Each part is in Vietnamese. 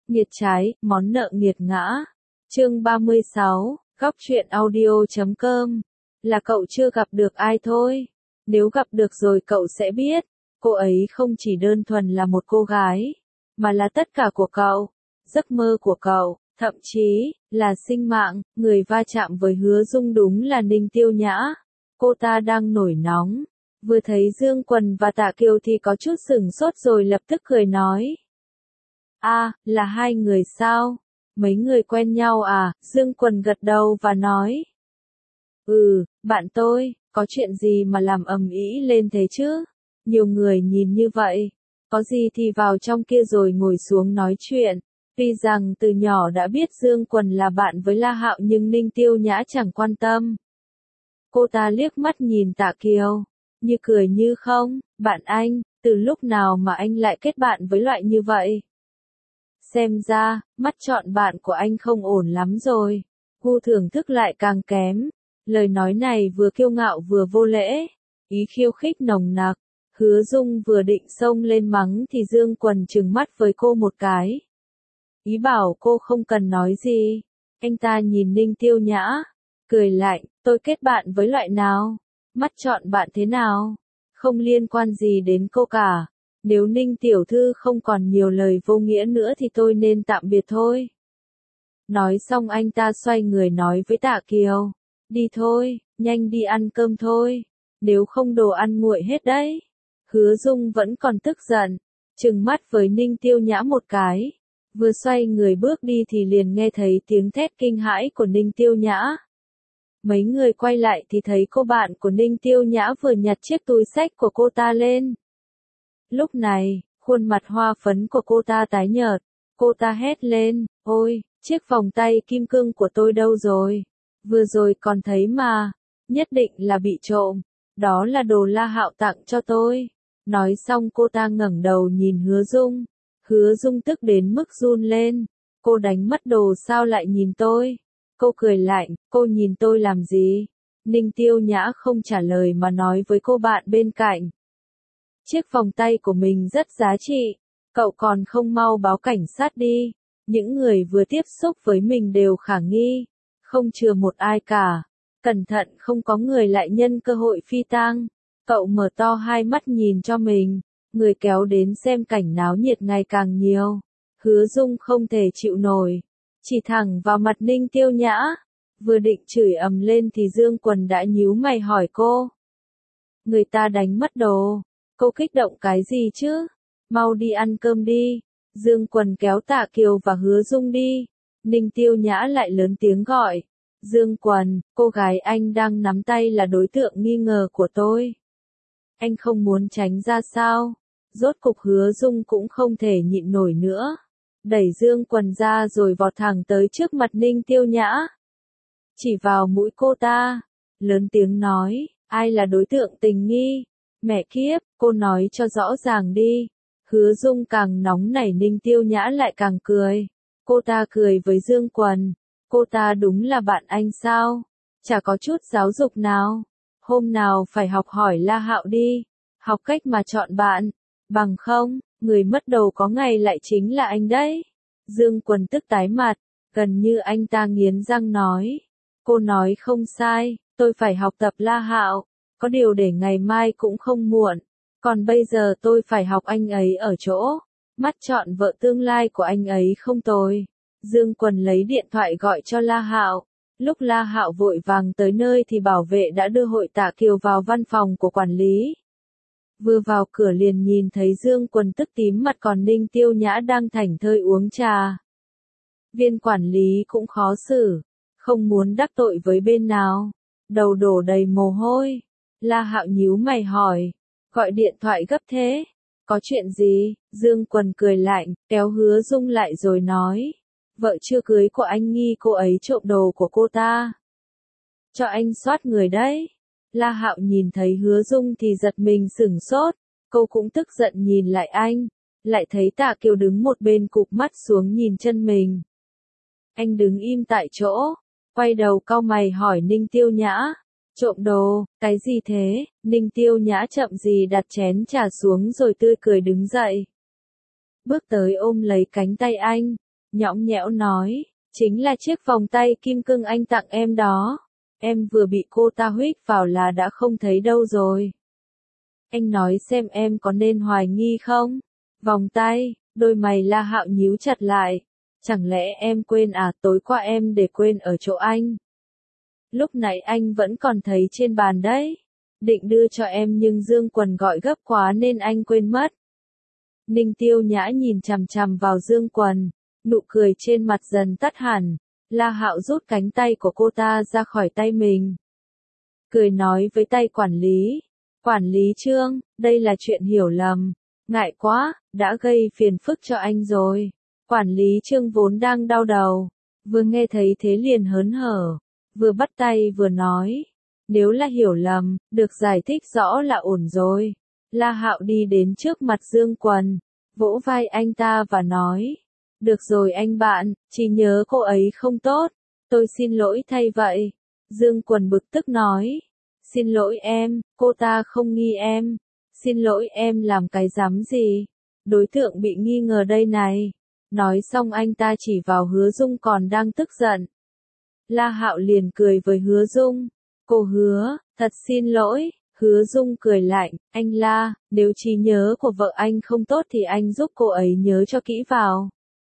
Nghiệt trái, món nợ nghiệt ngã. Chương 36, góc truyện audio.com. Là cậu chưa gặp được ai thôi. Nếu gặp được rồi cậu sẽ biết, cô ấy không chỉ đơn thuần là một cô gái, mà là tất cả của cậu, giấc mơ của cậu, thậm chí là sinh mạng. Người va chạm với Hứa Dung đúng là Ninh Tiêu Nhã. Cô ta đang nổi nóng, vừa thấy Dương Quần và Tạ Kiều thì có chút sửng sốt rồi lập tức cười nói. Là hai người sao? Mấy người quen nhau à? Dương Quần gật đầu và nói. Bạn tôi, có chuyện gì mà làm ầm ĩ lên thế chứ? Nhiều người nhìn như vậy, có gì thì vào trong kia rồi ngồi xuống nói chuyện. Tuy rằng từ nhỏ đã biết Dương Quần là bạn với La Hạo nhưng Ninh Tiêu Nhã chẳng quan tâm. Cô ta liếc mắt nhìn Tạ Kiều, như cười như không. Bạn anh, từ lúc nào mà anh lại kết bạn với loại như vậy? Xem ra, mắt chọn bạn của anh không ổn lắm rồi. Gu thưởng thức lại càng kém. Lời nói này vừa kiêu ngạo vừa vô lễ, ý khiêu khích nồng nặc. Hứa Dung vừa định xông lên mắng thì Dương Quần trừng mắt với cô một cái. Ý bảo cô không cần nói gì. Anh ta nhìn Ninh Tiêu Nhã, cười lạnh, tôi kết bạn với loại nào? Mắt chọn bạn thế nào? Không liên quan gì đến cô cả. Nếu Ninh tiểu thư không còn nhiều lời vô nghĩa nữa thì tôi nên tạm biệt thôi. Nói xong anh ta xoay người nói với Tạ Kiều. Đi thôi, nhanh đi ăn cơm thôi. Nếu không đồ ăn nguội hết đấy. Hứa Dung vẫn còn tức giận, trừng mắt với Ninh Tiêu Nhã một cái. Vừa xoay người bước đi thì liền nghe thấy tiếng thét kinh hãi của Ninh Tiêu Nhã. Mấy người quay lại thì thấy cô bạn của Ninh Tiêu Nhã vừa nhặt chiếc túi xách của cô ta lên. Lúc này, khuôn mặt hoa phấn của cô ta tái nhợt, cô ta hét lên, ôi, chiếc vòng tay kim cương của tôi đâu rồi? Vừa rồi còn thấy mà, nhất định là bị trộm, đó là đồ La Hạo tặng cho tôi. Nói xong cô ta ngẩng đầu nhìn Hứa Dung tức đến mức run lên, cô đánh mất đồ sao lại nhìn tôi? Cô cười lạnh, cô nhìn tôi làm gì? Ninh Tiêu Nhã không trả lời mà nói với cô bạn bên cạnh. Chiếc vòng tay của mình rất giá trị, cậu còn không mau báo cảnh sát đi. Những người vừa tiếp xúc với mình đều khả nghi, không chừa một ai cả. Cẩn thận không có người lại nhân cơ hội phi tang. Cậu mở to hai mắt nhìn cho mình, người kéo đến xem cảnh náo nhiệt ngày càng nhiều. Hứa Dung không thể chịu nổi, chỉ thẳng vào mặt Ninh Tiêu Nhã. Vừa định chửi ầm lên thì Dương Quần đã nhíu mày hỏi cô. Người ta đánh mất đồ. Cô kích động cái gì chứ? Mau đi ăn cơm đi. Dương Quần kéo Tạ Kiều và Hứa Dung đi. Ninh Tiêu Nhã lại lớn tiếng gọi. Dương Quần, cô gái anh đang nắm tay là đối tượng nghi ngờ của tôi. Anh không muốn tránh ra sao? Rốt cục Hứa Dung cũng không thể nhịn nổi nữa. Đẩy Dương Quần ra rồi vọt thẳng tới trước mặt Ninh Tiêu Nhã. Chỉ vào mũi cô ta. Lớn tiếng nói, ai là đối tượng tình nghi? Mẹ kiếp, cô nói cho rõ ràng đi. Hứa Dung càng nóng nảy Ninh Tiêu Nhã lại càng cười. Cô ta cười với Dương Quần. Cô ta đúng là bạn anh sao? Chả có chút giáo dục nào. Hôm nào phải học hỏi La Hạo đi. Học cách mà chọn bạn. Bằng không, người mất đầu có ngày lại chính là anh đấy. Dương Quần tức tái mặt. Gần như anh ta nghiến răng nói. Cô nói không sai, tôi phải học tập La Hạo. Có điều để ngày mai cũng không muộn. Còn bây giờ tôi phải học anh ấy ở chỗ. Mắt chọn vợ tương lai của anh ấy không tồi. Dương Quần lấy điện thoại gọi cho La Hạo. Lúc La Hạo vội vàng tới nơi thì bảo vệ đã đưa Hội Tạ Kiều vào văn phòng của quản lý. Vừa vào cửa liền nhìn thấy Dương Quần tức tím mặt còn Ninh Tiêu Nhã đang thảnh thơi uống trà. Viên quản lý cũng khó xử, không muốn đắc tội với bên nào. Đầu đổ đầy mồ hôi. La Hạo nhíu mày hỏi, gọi điện thoại gấp thế, có chuyện gì? Dương Quần cười lạnh, kéo Hứa Dung lại rồi nói, vợ chưa cưới của anh nghi cô ấy trộm đồ của cô ta. Cho anh soát người đấy. La Hạo nhìn thấy Hứa Dung thì giật mình sửng sốt, cô cũng tức giận nhìn lại anh, lại thấy Tạ Kiều đứng một bên cụp mắt xuống nhìn chân mình. Anh đứng im tại chỗ, quay đầu cau mày hỏi Ninh Tiêu Nhã. Trộm đồ, cái gì thế? Ninh Tiêu Nhã chậm gì đặt chén trà xuống rồi tươi cười đứng dậy. Bước tới ôm lấy cánh tay anh. nhõng nhẽo nói, chính là chiếc vòng tay kim cương anh tặng em đó. Em vừa bị cô ta huých vào là đã không thấy đâu rồi. Anh nói xem em có nên hoài nghi không? Vòng tay, đôi mày La Hạo nhíu chặt lại. Chẳng lẽ em quên à, tối qua em để quên ở chỗ anh. Lúc nãy anh vẫn còn thấy trên bàn đấy. Định đưa cho em nhưng Dương Quần gọi gấp quá nên anh quên mất. Ninh Tiêu Nhã nhìn chằm chằm vào Dương Quần, nụ cười trên mặt dần tắt hẳn. La Hạo rút cánh tay của cô ta ra khỏi tay mình. Cười nói với tay quản lý. Quản lý Trương, đây là chuyện hiểu lầm. Ngại quá, đã gây phiền phức cho anh rồi. Quản lý Trương vốn đang đau đầu. Vừa nghe thấy thế liền hớn hở. Vừa bắt tay vừa nói. Nếu là hiểu lầm, được giải thích rõ là ổn rồi. La Hạo đi đến trước mặt Dương Quần, vỗ vai anh ta và nói. Được rồi anh bạn, chỉ nhớ cô ấy không tốt. Tôi xin lỗi thay vậy. Dương Quần bực tức nói. Xin lỗi em, cô ta không nghi em. Xin lỗi em làm cái rắm gì. Đối tượng bị nghi ngờ đây này. Nói xong anh ta chỉ vào Hứa Dung còn đang tức giận. La Hạo liền cười với Hứa Dung. Cô Hứa, thật xin lỗi. Hứa Dung cười lạnh, anh La, nếu trí nhớ của vợ anh không tốt thì anh giúp cô ấy nhớ cho kỹ vào.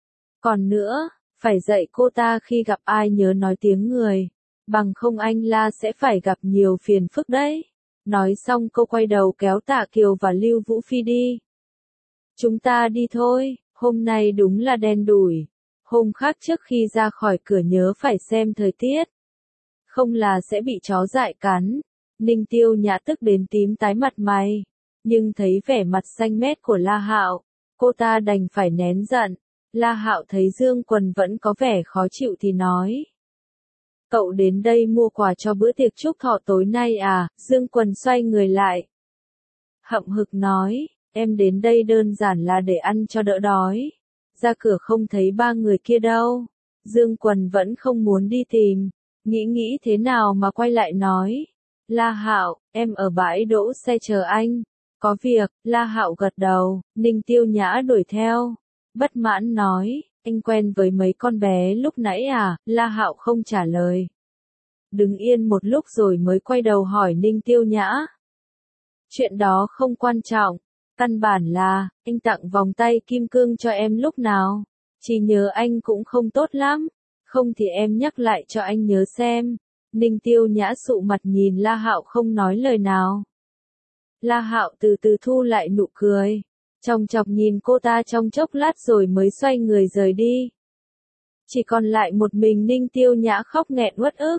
Còn nữa, phải dạy cô ta khi gặp ai nhớ nói tiếng người. Bằng không anh La sẽ phải gặp nhiều phiền phức đấy. Nói xong cô quay đầu kéo Tạ Kiều và Lưu Vũ Phi đi. Chúng ta đi thôi, hôm nay đúng là đen đủi. Hôm khác trước khi ra khỏi cửa nhớ phải xem thời tiết. Không là sẽ bị chó dại cắn. Ninh Tiêu Nhã tức đến tím tái mặt mày. Nhưng thấy vẻ mặt xanh mét của La Hạo, cô ta đành phải nén giận. La Hạo thấy Dương Quần vẫn có vẻ khó chịu thì nói. Cậu đến đây mua quà cho bữa tiệc chúc thọ tối nay à? Dương Quần xoay người lại. Hậm hực nói, em đến đây đơn giản là để ăn cho đỡ đói. Ra cửa không thấy ba người kia đâu. Dương Quần vẫn không muốn đi tìm. Nghĩ thế nào mà quay lại nói. La Hạo, em ở bãi đỗ xe chờ anh. Có việc, La Hạo gật đầu, Ninh Tiêu Nhã đuổi theo. Bất mãn nói, anh quen với mấy con bé lúc nãy à? La Hạo không trả lời. Đứng yên một lúc rồi mới quay đầu hỏi Ninh Tiêu Nhã. Chuyện đó không quan trọng. Căn bản là, anh tặng vòng tay kim cương cho em lúc nào. Chỉ nhớ anh cũng không tốt lắm. Không thì em nhắc lại cho anh nhớ xem. Ninh Tiêu Nhã sụ mặt nhìn La Hạo không nói lời nào. La Hạo từ từ thu lại nụ cười. Chòng chọc nhìn cô ta trong chốc lát rồi mới xoay người rời đi. Chỉ còn lại một mình Ninh Tiêu Nhã khóc nghẹn uất ức.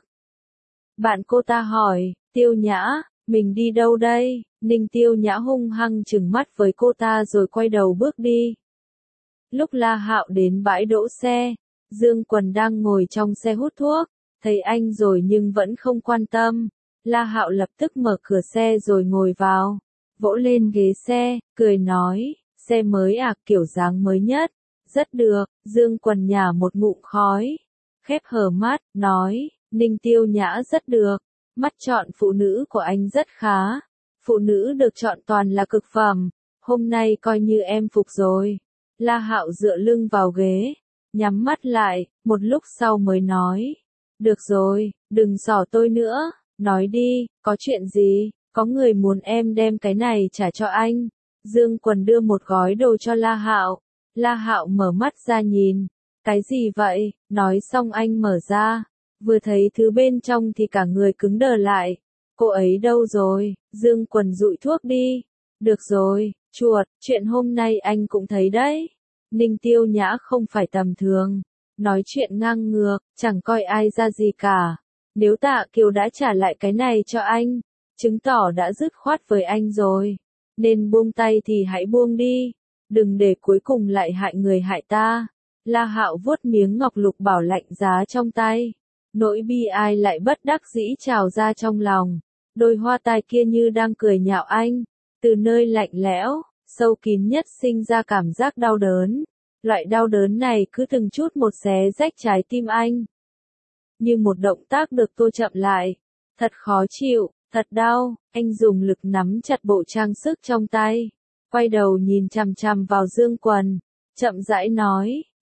Bạn cô ta hỏi, Tiêu Nhã, mình đi đâu đây? Ninh Tiêu Nhã hung hăng trừng mắt với cô ta rồi quay đầu bước đi. Lúc La Hạo đến bãi đỗ xe, Dương Quần đang ngồi trong xe hút thuốc, thấy anh rồi nhưng vẫn không quan tâm. La Hạo lập tức mở cửa xe rồi ngồi vào, vỗ lên ghế xe, cười nói, xe mới à, kiểu dáng mới nhất. Rất được, Dương Quần nhả một ngụm khói, khép hờ mắt, nói, Ninh Tiêu Nhã rất được, mắt chọn phụ nữ của anh rất khá. Phụ nữ được chọn toàn là cực phẩm, hôm nay coi như em phục rồi. La Hạo dựa lưng vào ghế, nhắm mắt lại, một lúc sau mới nói. Được rồi, đừng xỏ tôi nữa, nói đi, có chuyện gì, có người muốn em đem cái này trả cho anh. Dương Quần đưa một gói đồ cho La Hạo. La Hạo mở mắt ra nhìn, cái gì vậy, nói xong anh mở ra, vừa thấy thứ bên trong thì cả người cứng đờ lại. Cô ấy đâu rồi? Dương Quần dụi thuốc đi. Được rồi, chuột, chuyện hôm nay anh cũng thấy đấy. Ninh Tiêu Nhã không phải tầm thường. Nói chuyện ngang ngược, chẳng coi ai ra gì cả. Nếu Tạ Kiều đã trả lại cái này cho anh, chứng tỏ đã dứt khoát với anh rồi. Nên buông tay thì hãy buông đi. Đừng để cuối cùng lại hại người hại ta. La Hạo vuốt miếng ngọc lục bảo lạnh giá trong tay. Nỗi bi ai lại bất đắc dĩ trào ra trong lòng. Đôi hoa tai kia như đang cười nhạo anh. Từ nơi lạnh lẽo, sâu kín nhất sinh ra cảm giác đau đớn. Loại đau đớn này cứ từng chút một xé rách trái tim anh. Như một động tác được tô chậm lại. Thật khó chịu, thật đau, anh dùng lực nắm chặt bộ trang sức trong tay. Quay đầu nhìn chằm chằm vào Dương Quần. Chậm rãi nói,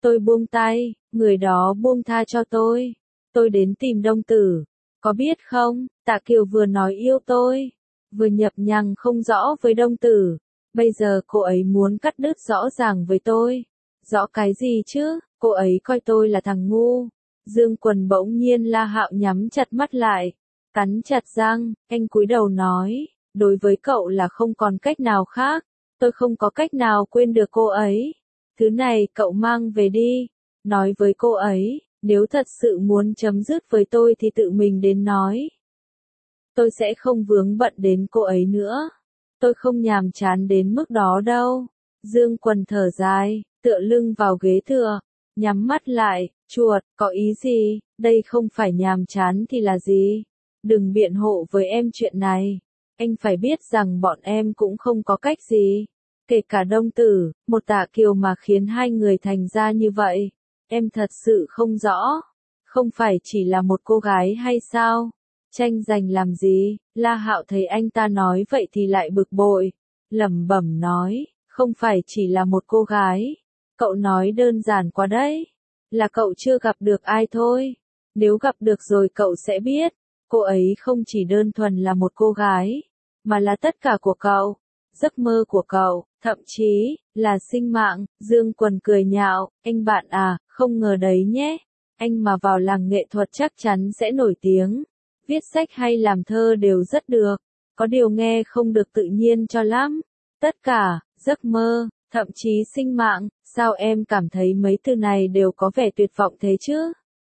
Tôi buông tay, người đó buông tha cho tôi. Tôi đến tìm Đông Tử. Có biết không, Tạ Kiều vừa nói yêu tôi, vừa nhập nhằng không rõ với Đông Tử. Bây giờ cô ấy muốn cắt đứt rõ ràng với tôi. Rõ cái gì chứ, cô ấy coi tôi là thằng ngu. Dương Quần bỗng nhiên La Hạo nhắm chặt mắt lại, cắn chặt răng, anh cúi đầu nói, đối với cậu là không còn cách nào khác, tôi không có cách nào quên được cô ấy. Thứ này cậu mang về đi, nói với cô ấy, nếu thật sự muốn chấm dứt với tôi thì tự mình đến nói. Tôi sẽ không vướng bận đến cô ấy nữa. Tôi không nhàm chán đến mức đó đâu. Dương Quần thở dài, tựa lưng vào ghế tựa, nhắm mắt lại, chuột, có ý gì, đây không phải nhàm chán thì là gì? Đừng biện hộ với em chuyện này. Anh phải biết rằng bọn em cũng không có cách gì. Kể cả Đông Tử, một Tạ Kiều mà khiến hai người thành ra như vậy. Em thật sự không rõ. Không phải chỉ là một cô gái hay sao? Tranh giành làm gì? La Hạo thấy anh ta nói vậy thì lại bực bội. Lẩm bẩm nói, không phải chỉ là một cô gái. Cậu nói đơn giản quá đấy. Là cậu chưa gặp được ai thôi. Nếu gặp được rồi cậu sẽ biết. Cô ấy không chỉ đơn thuần là một cô gái, mà là tất cả của cậu. Giấc mơ của cậu, thậm chí, là sinh mạng. Dương Quần cười nhạo, anh bạn à, không ngờ đấy nhé. Anh mà vào làng nghệ thuật chắc chắn sẽ nổi tiếng. Viết sách hay làm thơ đều rất được. Có điều nghe không được tự nhiên cho lắm. Tất cả, giấc mơ, thậm chí sinh mạng, sao em cảm thấy mấy từ này đều có vẻ tuyệt vọng thế chứ?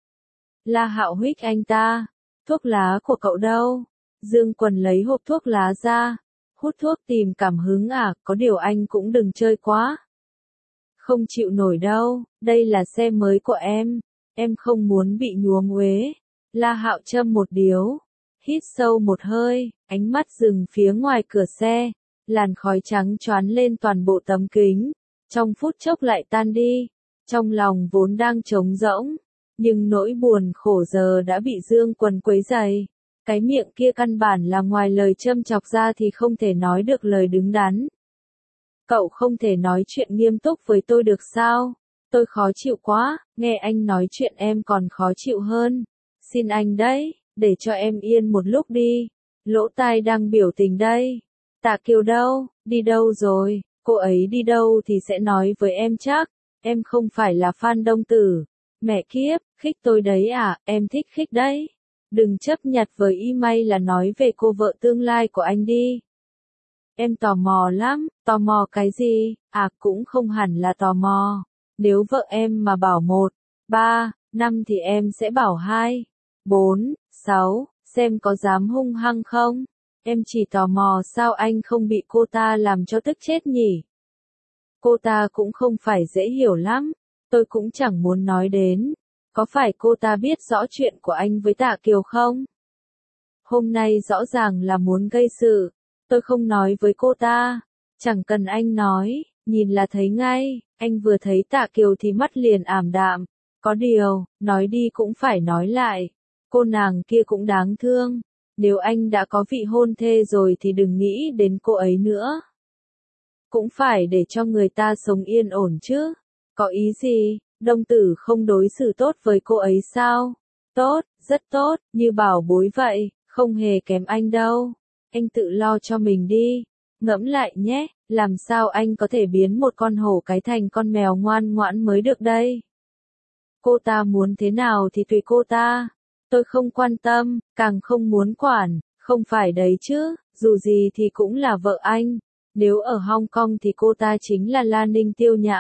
La Hạo huých anh ta. Thuốc lá của cậu đâu? Dương Quần lấy hộp thuốc lá ra. Hút thuốc tìm cảm hứng à, có điều anh cũng đừng chơi quá. Không chịu nổi đâu, đây là xe mới của em không muốn bị nhuốm uế. La Hạo châm một điếu, hít sâu một hơi, ánh mắt dừng phía ngoài cửa xe, làn khói trắng choán lên toàn bộ tấm kính, trong phút chốc lại tan đi, trong lòng vốn đang trống rỗng, nhưng nỗi buồn khổ giờ đã bị Dương Quần quấy rầy. Cái miệng kia căn bản là ngoài lời châm chọc ra thì không thể nói được lời đứng đắn. Cậu không thể nói chuyện nghiêm túc với tôi được sao? Tôi khó chịu quá, nghe anh nói chuyện em còn khó chịu hơn. Xin anh đấy, để cho em yên một lúc đi. Lỗ tai đang biểu tình đây. Tạ Kiều đâu, đi đâu rồi? Cô ấy đi đâu thì sẽ nói với em chắc. Em không phải là fan Đông Tử. Mẹ kiếp, khích tôi đấy à, em thích khích đấy. Đừng chấp nhặt với email là nói về cô vợ tương lai của anh đi. Em tò mò lắm, tò mò cái gì? À cũng không hẳn là tò mò. Nếu vợ em mà bảo 1, 3, 5 thì em sẽ bảo 2, 4, 6, xem có dám hung hăng không? Em chỉ tò mò sao anh không bị cô ta làm cho tức chết nhỉ? Cô ta cũng không phải dễ hiểu lắm, tôi cũng chẳng muốn nói đến. Có phải cô ta biết rõ chuyện của anh với Tạ Kiều không? Hôm nay rõ ràng là muốn gây sự. Tôi không nói với cô ta. Chẳng cần anh nói, nhìn là thấy ngay. Anh vừa thấy Tạ Kiều thì mắt liền ảm đạm. Có điều, nói đi cũng phải nói lại. Cô nàng kia cũng đáng thương. Nếu anh đã có vị hôn thê rồi thì đừng nghĩ đến cô ấy nữa. Cũng phải để cho người ta sống yên ổn chứ. Có ý gì? Đông Tử không đối xử tốt với cô ấy sao? Tốt, rất tốt, như bảo bối vậy, không hề kém anh đâu. Anh tự lo cho mình đi. Ngẫm lại nhé, làm sao anh có thể biến một con hổ cái thành con mèo ngoan ngoãn mới được đây? Cô ta muốn thế nào thì tùy cô ta. Tôi không quan tâm, càng không muốn quản, không phải đấy chứ, dù gì thì cũng là vợ anh. Nếu ở Hong Kong thì cô ta chính là Lan Ninh Tiêu Nhã.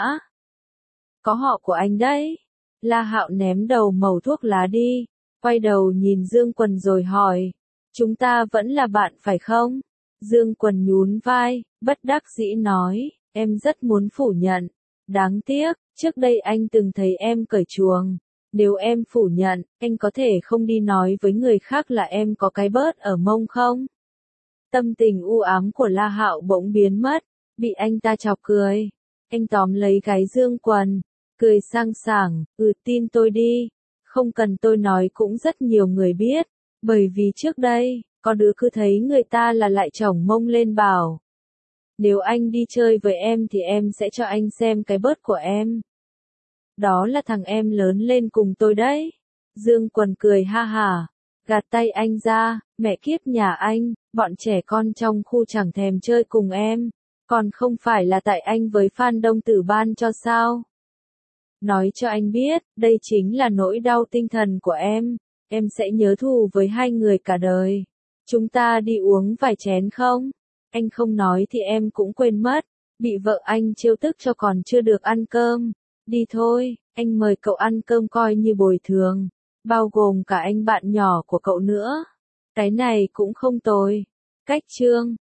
Có họ của anh đấy. La Hạo ném đầu mẩu thuốc lá đi, quay đầu nhìn Dương Quần rồi hỏi, chúng ta vẫn là bạn phải không? Dương Quần nhún vai, bất đắc dĩ nói, em rất muốn phủ nhận. Đáng tiếc, trước đây anh từng thấy em cởi chuồng. Nếu em phủ nhận, anh có thể không đi nói với người khác là em có cái bớt ở mông không? Tâm tình u ám của La Hạo bỗng biến mất, bị anh ta chọc cười. Anh tóm lấy gáy Dương Quần, cười sang sảng, tin tôi đi. Không cần tôi nói cũng rất nhiều người biết, bởi vì trước đây, có đứa cứ thấy người ta là lại chổng mông lên bảo. Nếu anh đi chơi với em thì em sẽ cho anh xem cái bớt của em. Đó là thằng em lớn lên cùng tôi đấy. Dương Quần cười ha hả, gạt tay anh ra, mẹ kiếp nhà anh, bọn trẻ con trong khu chẳng thèm chơi cùng em, còn không phải là tại anh với Phan Đông Tử ban cho sao? Nói cho anh biết, đây chính là nỗi đau tinh thần của em sẽ nhớ thù với hai người cả đời. Chúng ta đi uống vài chén không? Anh không nói thì em cũng quên mất, bị vợ anh trêu tức cho còn chưa được ăn cơm. Đi thôi, anh mời cậu ăn cơm coi như bồi thường, bao gồm cả anh bạn nhỏ của cậu nữa. Cái này cũng không tồi. Cách chương